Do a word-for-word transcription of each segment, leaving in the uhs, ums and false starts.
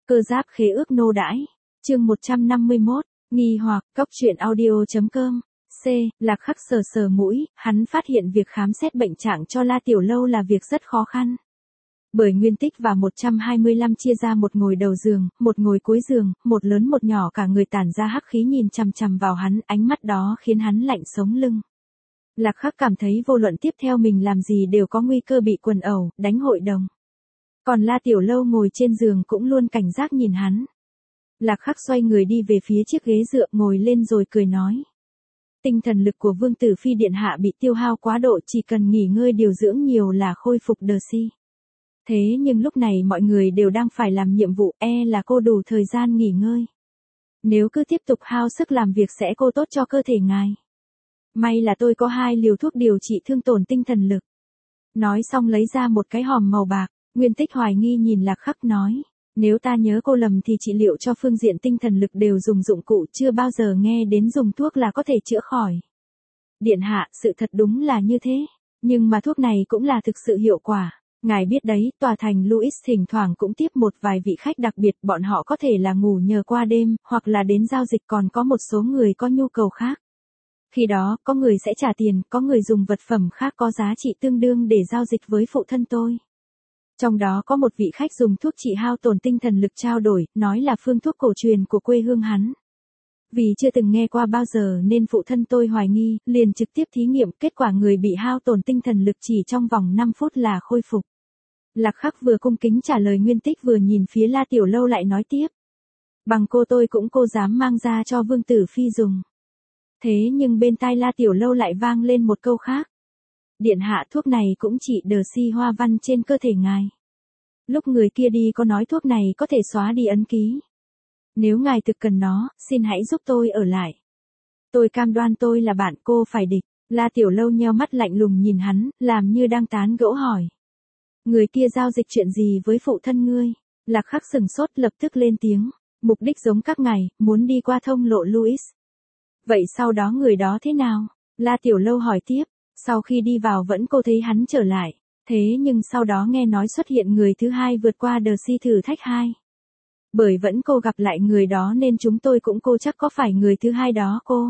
Cơ giáp khế ước nô đãi. Chương một trăm năm mươi mốt, nghi hoặc, cóc truyện audio.com. C. Lạc Khắc sờ sờ mũi, hắn phát hiện việc khám xét bệnh trạng cho La Tiểu Lâu là việc rất khó khăn. Bởi Nguyên Tích và một trăm hai mươi lăm chia ra một ngồi đầu giường, một ngồi cuối giường, một lớn một nhỏ, cả người tản ra hắc khí nhìn chằm chằm vào hắn, ánh mắt đó khiến hắn lạnh sống lưng. Lạc Khắc cảm thấy vô luận tiếp theo mình làm gì đều có nguy cơ bị quần ẩu, đánh hội đồng. Còn La Tiểu Lâu ngồi trên giường cũng luôn cảnh giác nhìn hắn. Lạc Khắc xoay người đi về phía chiếc ghế dựa, ngồi lên rồi cười nói. Tinh thần lực của Vương Tử Phi Điện Hạ bị tiêu hao quá độ, chỉ cần nghỉ ngơi điều dưỡng nhiều là khôi phục đờ si. Thế nhưng lúc này mọi người đều đang phải làm nhiệm vụ, e là cô đủ thời gian nghỉ ngơi. Nếu cứ tiếp tục hao sức làm việc sẽ cô tốt cho cơ thể ngài. May là tôi có hai liều thuốc điều trị thương tổn tinh thần lực. Nói xong lấy ra một cái hòm màu bạc, Nguyên Tích hoài nghi nhìn Lạc Khắc nói. Nếu ta nhớ cô lầm thì trị liệu cho phương diện tinh thần lực đều dùng dụng cụ, chưa bao giờ nghe đến dùng thuốc là có thể chữa khỏi. Điện hạ, sự thật đúng là như thế. Nhưng mà thuốc này cũng là thực sự hiệu quả. Ngài biết đấy, tòa thành Louis thỉnh thoảng cũng tiếp một vài vị khách đặc biệt, bọn họ có thể là ngủ nhờ qua đêm, hoặc là đến giao dịch, còn có một số người có nhu cầu khác. Khi đó, có người sẽ trả tiền, có người dùng vật phẩm khác có giá trị tương đương để giao dịch với phụ thân tôi. Trong đó có một vị khách dùng thuốc trị hao tổn tinh thần lực trao đổi, nói là phương thuốc cổ truyền của quê hương hắn. Vì chưa từng nghe qua bao giờ nên phụ thân tôi hoài nghi, liền trực tiếp thí nghiệm, kết quả người bị hao tổn tinh thần lực chỉ trong vòng năm phút là khôi phục. Lạc Khắc vừa cung kính trả lời Nguyên Tích vừa nhìn phía La Tiểu Lâu lại nói tiếp. Bằng cô tôi cũng cô dám mang ra cho Vương Tử Phi dùng. Thế nhưng bên tai La Tiểu Lâu lại vang lên một câu khác. Điện hạ, thuốc này cũng chỉ đờ si hoa văn trên cơ thể ngài. Lúc người kia đi có nói thuốc này có thể xóa đi ấn ký. Nếu ngài thực cần nó, xin hãy giúp tôi ở lại. Tôi cam đoan tôi là bạn cô phải địch. La Tiểu Lâu nheo mắt lạnh lùng nhìn hắn, làm như đang tán gẫu hỏi. Người kia giao dịch chuyện gì với phụ thân ngươi? Lạc Khắc sừng sốt lập tức lên tiếng. Mục đích giống các ngài, muốn đi qua thông lộ Louis. Vậy sau đó người đó thế nào? La Tiểu Lâu hỏi tiếp. Sau khi đi vào vẫn cô thấy hắn trở lại. Thế nhưng sau đó nghe nói xuất hiện người thứ hai vượt qua đờ si thử thách hai. Bởi vẫn cô gặp lại người đó nên chúng tôi cũng cô chắc có phải người thứ hai đó cô.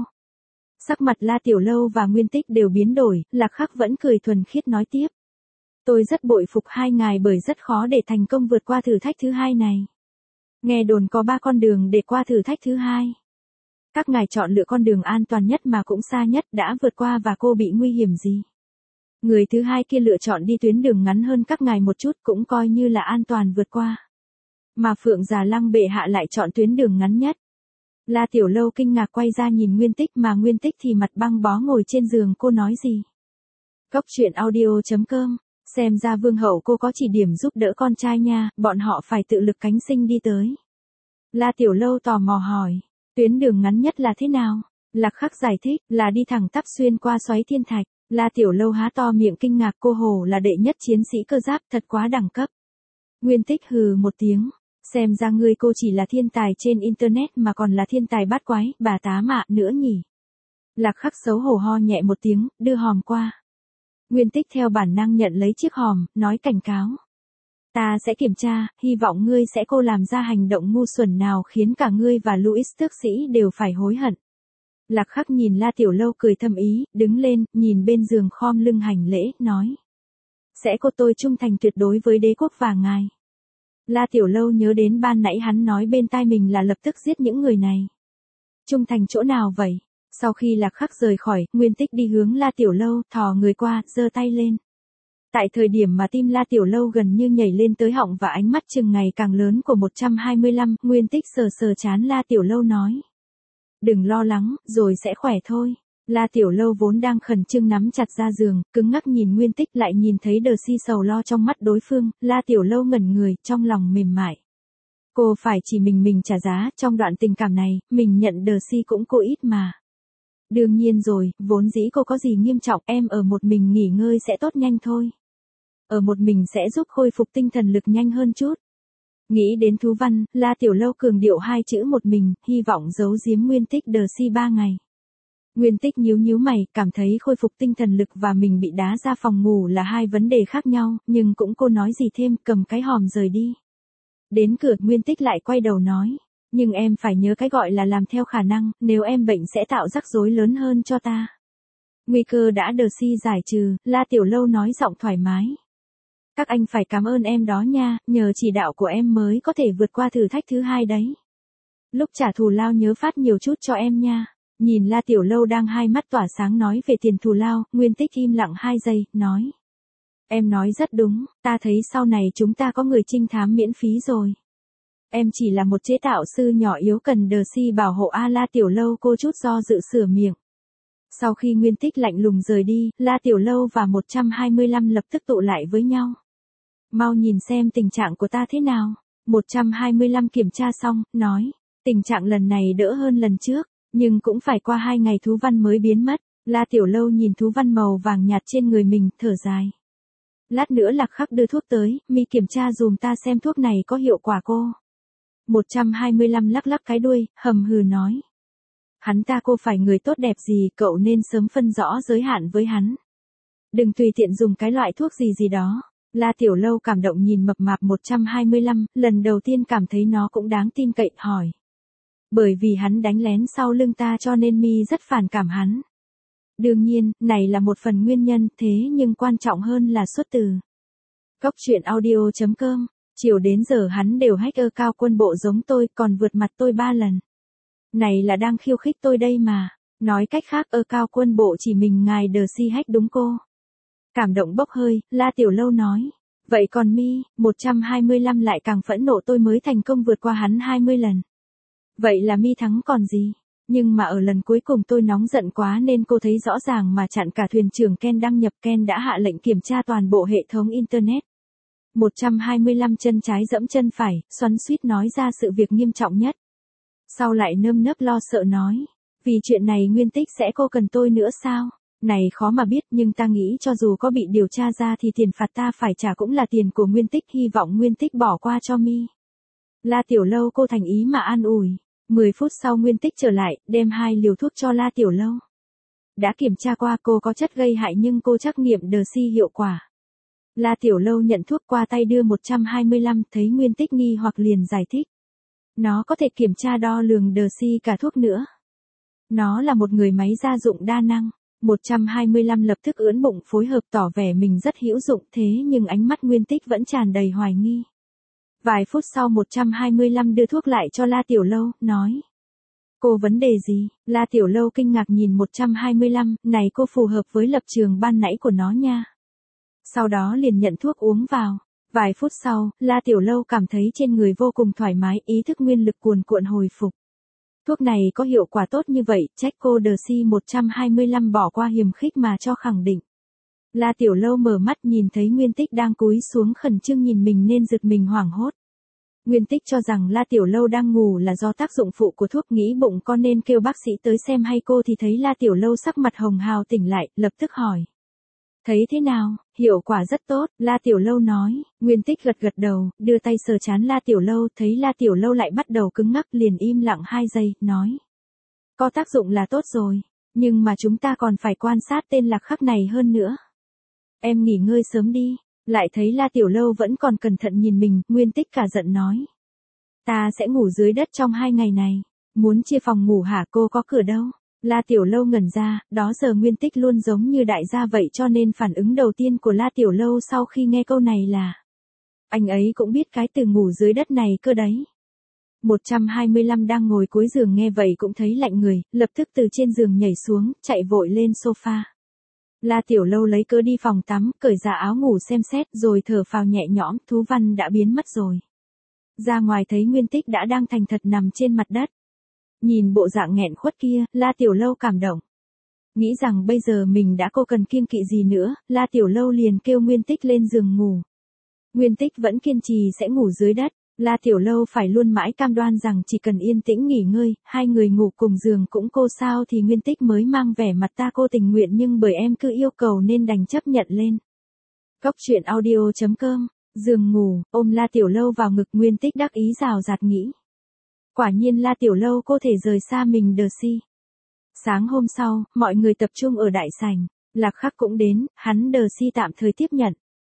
Sắc mặt La Tiểu Lâu và Nguyên Tích đều biến đổi, Lạc Khắc vẫn cười thuần khiết nói tiếp. Tôi rất bội phục hai ngài bởi rất khó để thành công vượt qua thử thách thứ hai này. Nghe đồn có ba con đường để qua thử thách thứ hai. Các ngài chọn lựa con đường an toàn nhất mà cũng xa nhất, đã vượt qua và cô bị nguy hiểm gì? Người thứ hai kia lựa chọn đi tuyến đường ngắn hơn các ngài một chút, cũng coi như là an toàn vượt qua. Mà Phượng Già Lăng bệ hạ lại chọn tuyến đường ngắn nhất. La Tiểu Lâu kinh ngạc quay ra nhìn Nguyên Tích, mà Nguyên Tích thì mặt băng bó ngồi trên giường. Cô nói gì? Cóc truyện audio.com. Xem ra vương hậu cô có chỉ điểm giúp đỡ con trai nha, bọn họ phải tự lực cánh sinh đi tới. La Tiểu Lâu tò mò hỏi. Tuyến đường ngắn nhất là thế nào? Lạc Khắc giải thích, là đi thẳng tắp xuyên qua xoáy thiên thạch. La Tiểu Lâu há to miệng kinh ngạc, cô hồ là đệ nhất chiến sĩ cơ giáp, thật quá đẳng cấp. Nguyên Tích hừ một tiếng. Xem ra ngươi cô chỉ là thiên tài trên internet mà còn là thiên tài bát quái, bà tá mạ nữa nhỉ. Lạc Khắc xấu hổ ho nhẹ một tiếng, đưa hòm qua. Nguyên Tích theo bản năng nhận lấy chiếc hòm, nói cảnh cáo. Ta sẽ kiểm tra, hy vọng ngươi sẽ cô làm ra hành động ngu xuẩn nào khiến cả ngươi và Louis tước sĩ đều phải hối hận. Lạc Khắc nhìn La Tiểu Lâu cười thầm ý, đứng lên, nhìn bên giường khom lưng hành lễ, nói. Sẽ cô tôi trung thành tuyệt đối với đế quốc và ngài. La Tiểu Lâu nhớ đến ban nãy hắn nói bên tai mình là lập tức giết những người này. Trung thành chỗ nào vậy? Sau khi Lạc Khắc rời khỏi, Nguyên Tích đi hướng La Tiểu Lâu, thò người qua, giơ tay lên. Tại thời điểm mà tim La Tiểu Lâu gần như nhảy lên tới họng và ánh mắt chừng ngày càng lớn của một trăm hai mươi lăm, Nguyên Tích sờ sờ trán La Tiểu Lâu nói. Đừng lo lắng, rồi sẽ khỏe thôi. La Tiểu Lâu vốn đang khẩn trương nắm chặt ra giường, cứng ngắc nhìn Nguyên Tích, lại nhìn thấy đờ si sầu lo trong mắt đối phương, La Tiểu Lâu ngẩn người, trong lòng mềm mại. Cô phải chỉ mình mình trả giá, trong đoạn tình cảm này, mình nhận đờ si cũng cô ít mà. Đương nhiên rồi, vốn dĩ cô có gì nghiêm trọng, em ở một mình nghỉ ngơi sẽ tốt nhanh thôi. Ở một mình sẽ giúp khôi phục tinh thần lực nhanh hơn chút. Nghĩ đến thú văn, La Tiểu Lâu cường điệu hai chữ một mình, hy vọng giấu giếm Nguyên Tích đờ si ba ngày. Nguyên Tích nhíu nhíu mày, cảm thấy khôi phục tinh thần lực và mình bị đá ra phòng ngủ là hai vấn đề khác nhau, nhưng cũng cô nói gì thêm, cầm cái hòm rời đi. Đến cửa, Nguyên Tích lại quay đầu nói. Nhưng em phải nhớ cái gọi là làm theo khả năng, nếu em bệnh sẽ tạo rắc rối lớn hơn cho ta. Nguy cơ đã đờ si giải trừ, La Tiểu Lâu nói giọng thoải mái. Các anh phải cảm ơn em đó nha, nhờ chỉ đạo của em mới có thể vượt qua thử thách thứ hai đấy. Lúc trả thù lao nhớ phát nhiều chút cho em nha. Nhìn La Tiểu Lâu đang hai mắt tỏa sáng nói về tiền thù lao, Nguyên Tích im lặng hai giây, nói. Em nói rất đúng, ta thấy sau này chúng ta có người trinh thám miễn phí rồi. Em chỉ là một chế tạo sư nhỏ yếu cần đờ si bảo hộ a La Tiểu Lâu cô chút do dự sửa miệng. Sau khi Nguyên Tích lạnh lùng rời đi, La Tiểu Lâu và một trăm hai mươi lăm lập tức tụ lại với nhau. Mau nhìn xem tình trạng của ta thế nào. một trăm hai mươi lăm kiểm tra xong, nói. Tình trạng lần này đỡ hơn lần trước, nhưng cũng phải qua hai ngày thú văn mới biến mất. La Tiểu Lâu nhìn thú văn màu vàng nhạt trên người mình, thở dài. Lát nữa Lạc Khắc đưa thuốc tới, mi kiểm tra dùm ta xem thuốc này có hiệu quả cô. một trăm hai mươi lăm lắc lắc cái đuôi, hầm hừ nói. Hắn ta cô phải người tốt đẹp gì, cậu nên sớm phân rõ giới hạn với hắn. Đừng tùy tiện dùng cái loại thuốc gì gì đó. La Tiểu Lâu cảm động nhìn mập mạp một trăm hai mươi lăm, lần đầu tiên cảm thấy nó cũng đáng tin cậy, hỏi. Bởi vì hắn đánh lén sau lưng ta cho nên mi rất phản cảm hắn. Đương nhiên, này là một phần nguyên nhân, thế nhưng quan trọng hơn là xuất từ. Cốc truyện audio chấm com, chiều đến giờ hắn đều hack ơ cao quân bộ giống tôi, còn vượt mặt tôi ba lần. Này là đang khiêu khích tôi đây mà. Nói cách khác ơ cao quân bộ chỉ mình ngài đờ si hack đúng cô. Cảm động bốc hơi, La Tiểu Lâu nói. Vậy còn mi, một trăm hai mươi lăm lại càng phẫn nộ tôi mới thành công vượt qua hắn hai mươi lần. Vậy là mi thắng còn gì? Nhưng mà ở lần cuối cùng tôi nóng giận quá nên cô thấy rõ ràng mà chặn cả thuyền trưởng Ken đăng nhập. Ken đã hạ lệnh kiểm tra toàn bộ hệ thống Internet. một trăm hai mươi lăm chân trái dẫm chân phải, xoắn suýt nói ra sự việc nghiêm trọng nhất. Sau lại nơm nớp lo sợ nói. Vì chuyện này Nguyên Tích sẽ cô cần tôi nữa sao? Này khó mà biết nhưng ta nghĩ cho dù có bị điều tra ra thì tiền phạt ta phải trả cũng là tiền của Nguyên Tích, hy vọng Nguyên Tích bỏ qua cho mi. La Tiểu Lâu cô thành ý mà an ủi. mười phút sau Nguyên Tích trở lại, đem hai liều thuốc cho La Tiểu Lâu. Đã kiểm tra qua cô có chất gây hại nhưng cô trắc nghiệm đờ si hiệu quả. La Tiểu Lâu nhận thuốc qua tay đưa một trăm hai mươi lăm, thấy Nguyên Tích nghi hoặc liền giải thích. Nó có thể kiểm tra đo lường đờ si cả thuốc nữa. Nó là một người máy gia dụng đa năng. một trăm hai mươi lăm lập tức ưỡn bụng phối hợp tỏ vẻ mình rất hữu dụng, thế nhưng ánh mắt Nguyên Tích vẫn tràn đầy hoài nghi. Vài phút sau một trăm hai mươi lăm đưa thuốc lại cho La Tiểu Lâu, nói. Cô vấn đề gì? La Tiểu Lâu kinh ngạc nhìn một trăm hai mươi lăm, này cô phù hợp với lập trường ban nãy của nó nha. Sau đó liền nhận thuốc uống vào. Vài phút sau, La Tiểu Lâu cảm thấy trên người vô cùng thoải mái, ý thức nguyên lực cuồn cuộn hồi phục. Thuốc này có hiệu quả tốt như vậy, trách cô đờ si một trăm hai mươi lăm bỏ qua hiềm khích mà cho khẳng định. La Tiểu Lâu mở mắt nhìn thấy Nguyên Tích đang cúi xuống khẩn trương nhìn mình nên giật mình hoảng hốt. Nguyên Tích cho rằng La Tiểu Lâu đang ngủ là do tác dụng phụ của thuốc, nghĩ bụng con nên kêu bác sĩ tới xem hay cô thì thấy La Tiểu Lâu sắc mặt hồng hào tỉnh lại, lập tức hỏi. Thấy thế nào? Hiệu quả rất tốt, La Tiểu Lâu nói. Nguyên Tích gật gật đầu, đưa tay sờ trán La Tiểu Lâu, thấy La Tiểu Lâu lại bắt đầu cứng ngắc liền im lặng hai giây, nói. Có tác dụng là tốt rồi, nhưng mà chúng ta còn phải quan sát tên Lạc Khắc này hơn nữa. Em nghỉ ngơi sớm đi, lại thấy La Tiểu Lâu vẫn còn cẩn thận nhìn mình, Nguyên Tích cả giận nói. Ta sẽ ngủ dưới đất trong hai ngày này, muốn chia phòng ngủ hả, cô có cửa đâu. La Tiểu Lâu ngẩn ra, đó giờ Nguyên Tích luôn giống như đại gia vậy cho nên phản ứng đầu tiên của La Tiểu Lâu sau khi nghe câu này là. Anh ấy cũng biết cái từ ngủ dưới đất này cơ đấy. một trăm hai mươi lăm đang ngồi cuối giường nghe vậy cũng thấy lạnh người, lập tức từ trên giường nhảy xuống, chạy vội lên sofa. La Tiểu Lâu lấy cớ đi phòng tắm, cởi ra áo ngủ xem xét rồi thở phào nhẹ nhõm, thú văn đã biến mất rồi. Ra ngoài thấy Nguyên Tích đã đang thành thật nằm trên mặt đất. Nhìn bộ dạng nghẹn khuất kia, La Tiểu Lâu cảm động. Nghĩ rằng bây giờ mình đã cô cần kiêng kỵ gì nữa, La Tiểu Lâu liền kêu Nguyên Tích lên giường ngủ. Nguyên Tích vẫn kiên trì sẽ ngủ dưới đất, La Tiểu Lâu phải luôn mãi cam đoan rằng chỉ cần yên tĩnh nghỉ ngơi, hai người ngủ cùng giường cũng cô sao thì Nguyên Tích mới mang vẻ mặt ta cô tình nguyện nhưng bởi em cứ yêu cầu nên đành chấp nhận lên. Cốc truyện audio chấm com, giường ngủ, ôm La Tiểu Lâu vào ngực Nguyên Tích đắc ý rào rạt nghĩ. Quả nhiên La Tiểu Lâu cô thể rời xa mình đờ si. Sáng hôm sau, mọi người tập trung ở đại sảnh, Lạc Khắc cũng đến, hắn đờ si tạm thời tiếp nhận.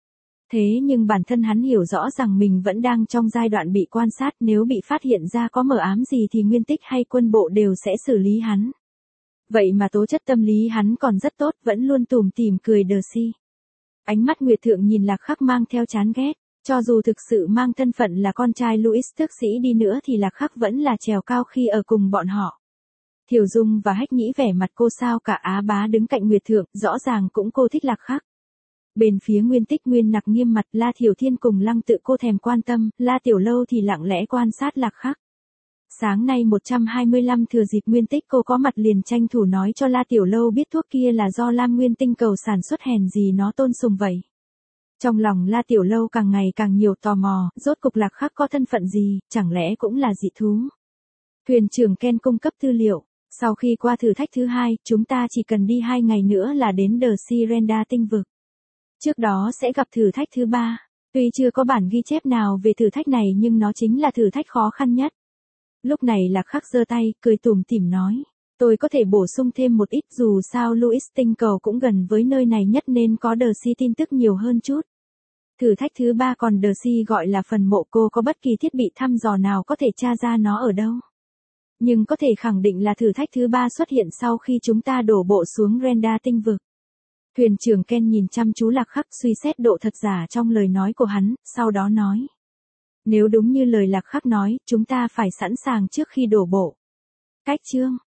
Thế nhưng bản thân hắn hiểu rõ rằng mình vẫn đang trong giai đoạn bị quan sát, nếu bị phát hiện ra có mờ ám gì thì Nguyên Tích hay quân bộ đều sẽ xử lý hắn. Vậy mà tố chất tâm lý hắn còn rất tốt, vẫn luôn tủm tỉm cười đờ si. Ánh mắt Nguyệt Thượng nhìn Lạc Khắc mang theo chán ghét, cho dù thực sự mang thân phận là con trai Louis tước sĩ đi nữa thì Lạc Khắc vẫn là trèo cao khi ở cùng bọn họ. Thiều Dung và Hách Nhĩ vẻ mặt cô sao cả, Á Bá đứng cạnh Nguyệt Thượng, rõ ràng cũng cô thích Lạc Khắc. Bên phía Nguyên Tích Nguyên Nặc nghiêm mặt, La Thiểu Thiên cùng Lăng Tự cô thèm quan tâm, La Tiểu Lâu thì lặng lẽ quan sát Lạc Khắc. Sáng nay một trăm hai mươi lăm thừa dịp Nguyên Tích cô có mặt liền tranh thủ nói cho La Tiểu Lâu biết thuốc kia là do Lam Nguyên tinh cầu sản xuất, hèn gì nó tôn sùng vậy. Trong lòng La Tiểu Lâu càng ngày càng nhiều tò mò, rốt cục Lạc Khắc có thân phận gì, chẳng lẽ cũng là dị thú. Thuyền trưởng Ken cung cấp tư liệu, sau khi qua thử thách thứ hai, chúng ta chỉ cần đi hai ngày nữa là đến The Sirenda tinh vực. Trước đó sẽ gặp thử thách thứ ba, tuy chưa có bản ghi chép nào về thử thách này nhưng nó chính là thử thách khó khăn nhất. Lúc này Lạc Khắc giơ tay, cười tủm tỉm nói, tôi có thể bổ sung thêm một ít, dù sao Louis tinh cầu cũng gần với nơi này nhất nên có The Si tin tức nhiều hơn chút. Thử thách thứ ba còn The Si gọi là phần mộ, cô có bất kỳ thiết bị thăm dò nào có thể tra ra nó ở đâu. Nhưng có thể khẳng định là thử thách thứ ba xuất hiện sau khi chúng ta đổ bộ xuống Renda tinh vực. Thuyền trưởng Ken nhìn chăm chú Lạc Khắc, suy xét độ thật giả trong lời nói của hắn, sau đó nói. Nếu đúng như lời Lạc Khắc nói, chúng ta phải sẵn sàng trước khi đổ bộ. Cách chương